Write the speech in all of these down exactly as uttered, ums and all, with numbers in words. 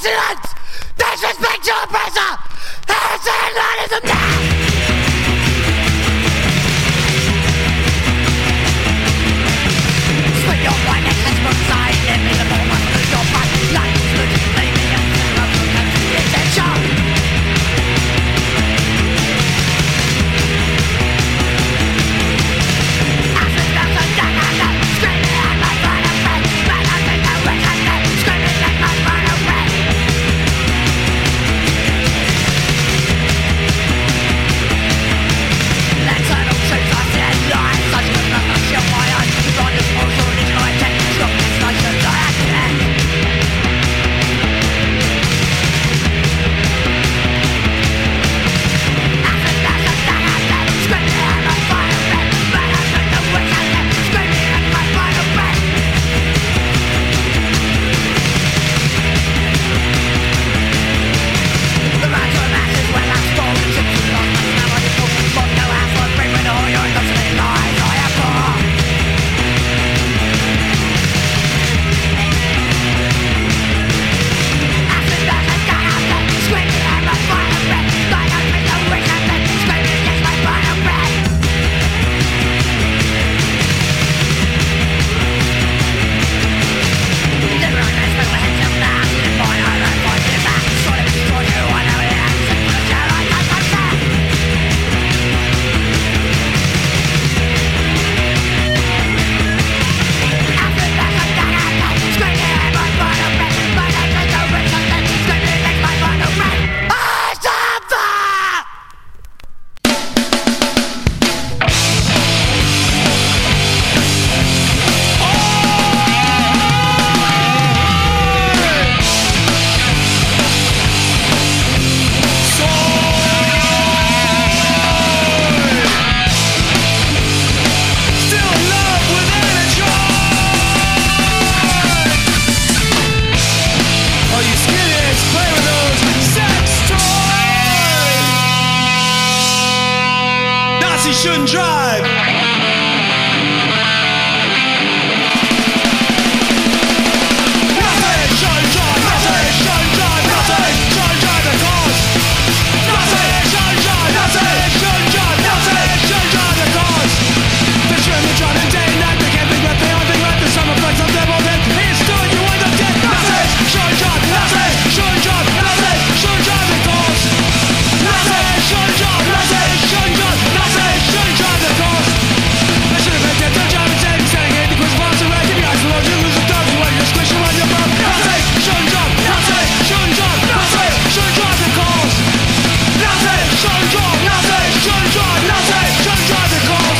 Insolence! Disrespect to oppressor! Heresy and Lionism now! Split your mind and catch from side. Let me the moment lose your mind. Life is looking flaming and full of attention. Acid bells and dagger, screaming at my burn of red. Man, I think I wish I could, screaming at my burn of red. Let's settle truth, I said lies. I should never show my eyes. Run this motion, it's my attack. Stop this nation, I accident. Acid bells and dagger, screaming at my burn of red. Man, I think I wish I could, screaming at my burn of red. The rats are masses when I'm stolen. Chips and lost my smell on the smoke. Smoke no ass for free with all your ghostly lies. I am poor. Acid bells and dagger, screaming at my burn of red. Man, I think I wish I could, screaming against my burn of red. Never understand what hits him now. Boy, I don't want you back. Sort of destroy you, I know it ends. And put a shell on my back. Acid bells and dagger, screaming at my burn of red. Man, I think I wish I could, screaming against my burn of red. I suffer! Shouldn't drive. Nazi shouldn't drive. Nazi shouldn't drive. Nazi shouldn't drive the cars. Nazi shouldn't drive. Nazi shouldn't drive. Nazi shouldn't drive the cars. They're shouldn't driving day and night. They can't think what they are. Think what the summer flags of devil dead. He's still you wind up dead. Nazi shouldn't drive. Nazi shouldn't drive. Nazi shouldn't drive the cars. Nazi shouldn't drive. Nazi shouldn't drive. Nazi shouldn't drive the cars. I should have been dead. Don't drive and say he's saying it. Because once a wreck in your eyes, the Lord you lose the dogs. When you're squishing on your mouth. Nazi shouldn't drive. Nazi shouldn't drive. Nazi shouldn't drive the cars. Nazi shouldn't drive. Nazi shouldn't drive. Nazi shouldn't drive the cars.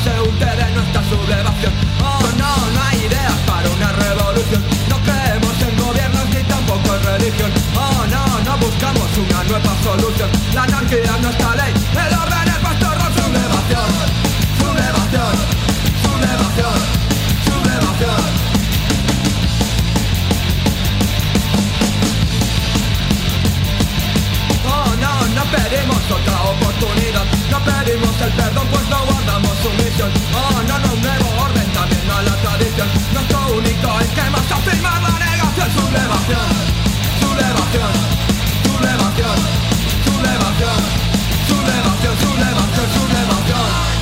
se hunde de nuestra sublevación. Oh no, no hay ideas para una revolución. No creemos en gobiernos ni tampoco en religión. Oh no, no buscamos una nueva solución. La anarquía es nuestra ley, el orden es nuestro rol. Sublevación, sublevación, sublevación, sublevación. Oh no, no pedimos otra oportunidad. No pedimos el perdón pues no guardamos sumisión. Oh no, no, un nuevo orden también a la tradición. Nuestro único esquema es afirmar la negación. Sublevación, sublevación, sublevación, sublevación, sublevación, sublevación, sublevación.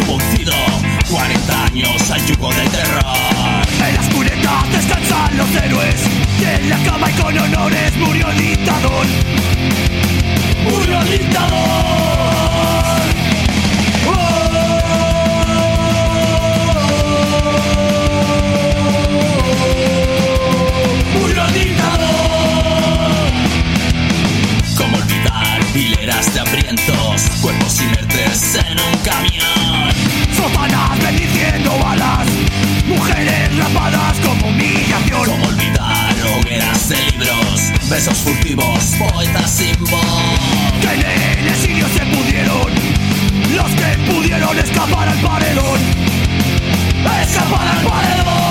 fruncido, cuarenta años al yugo del terror. En las cunetas descansan los héroes y en la cama y con honores murió el dictador. ¡Murió el dictador! ¡Oh! ¡Murió el dictador! ¿Cómo olvidar hileras de hambrientos, cuerpos inertes en un camión? Sotanas bendiciendo balas, mujeres rapadas como humillación. ¿Cómo olvidar hogueras de libros, besos furtivos, poetas sin voz? Que en el exilio se pudieron los que pudieron escapar al paredón. ¡Escapar al paredón!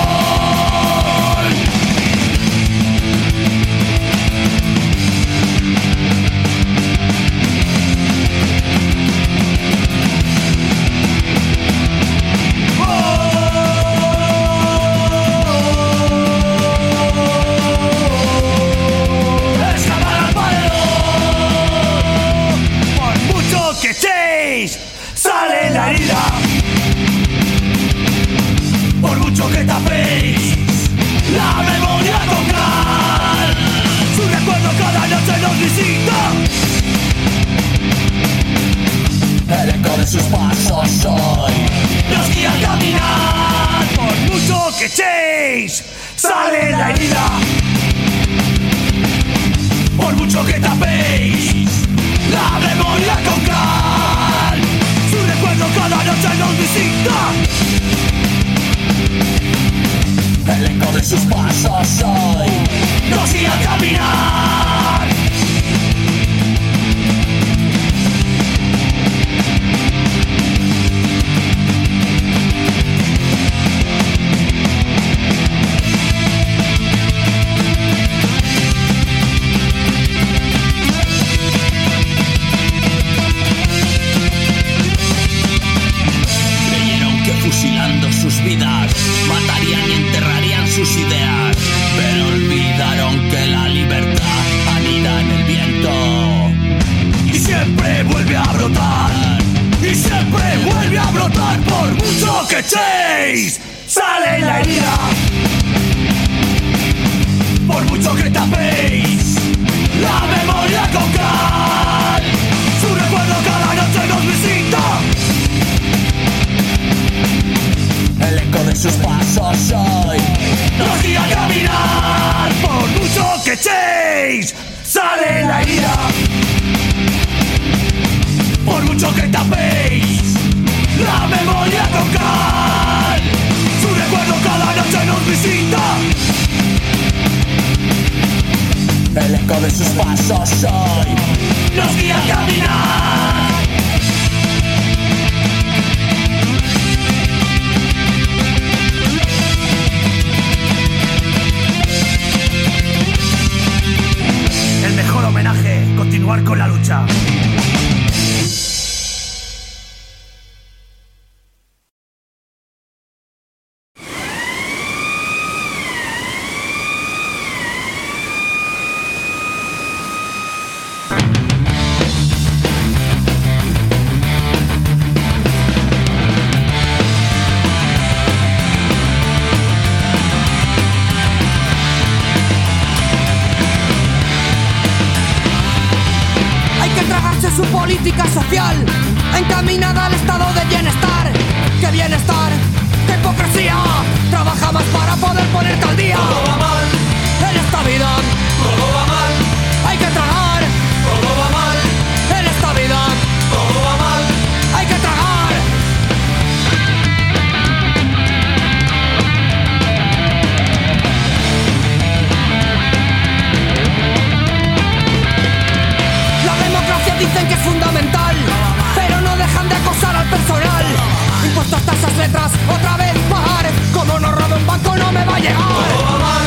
Sale la herida, por mucho que tapéis la memoria con cal. Su recuerdo cada noche nos visita, el eco de sus pasos hoy nos guía a caminar. Por mucho que echéis, sale la herida, por mucho que tapéis la memoria con cal. Su recuerdo cada noche nos visita, el eco de sus pasos hoy nos guía a caminar. Fusilando sus vidas, matarían y enterrarían sus ideas, pero olvidaron que la libertad anida en el viento y siempre vuelve a brotar, y siempre vuelve a brotar. Por mucho que echéis, sale la herida, por mucho que tapéis la memoria con cal. Su recuerdo cada noche nos visita, el eco de sus pasos hoy nos guía a caminar. Por mucho que echéis, sale la herida, por mucho que tapéis la memoria con cal. Su recuerdo cada noche nos visita, el eco de sus pasos hoy nos guía a caminar. El mejor homenaje, continuar con la lucha. Su política social encaminada al estado de bienestar. ¡Qué bienestar! ¡Qué hipocresía! Trabaja más para poder ponerte al día. Todo va mal en esta vida, todo va mal, hay que tragar. todo va mal, En esta vida, todo va mal. hay que tragar. La democracia dicen que es fundamental, pero no dejan de acosar al personal. Impuestos, tasas, letras, otra vez pagar. Como no robe un banco no me va a llegar. Todo va mal,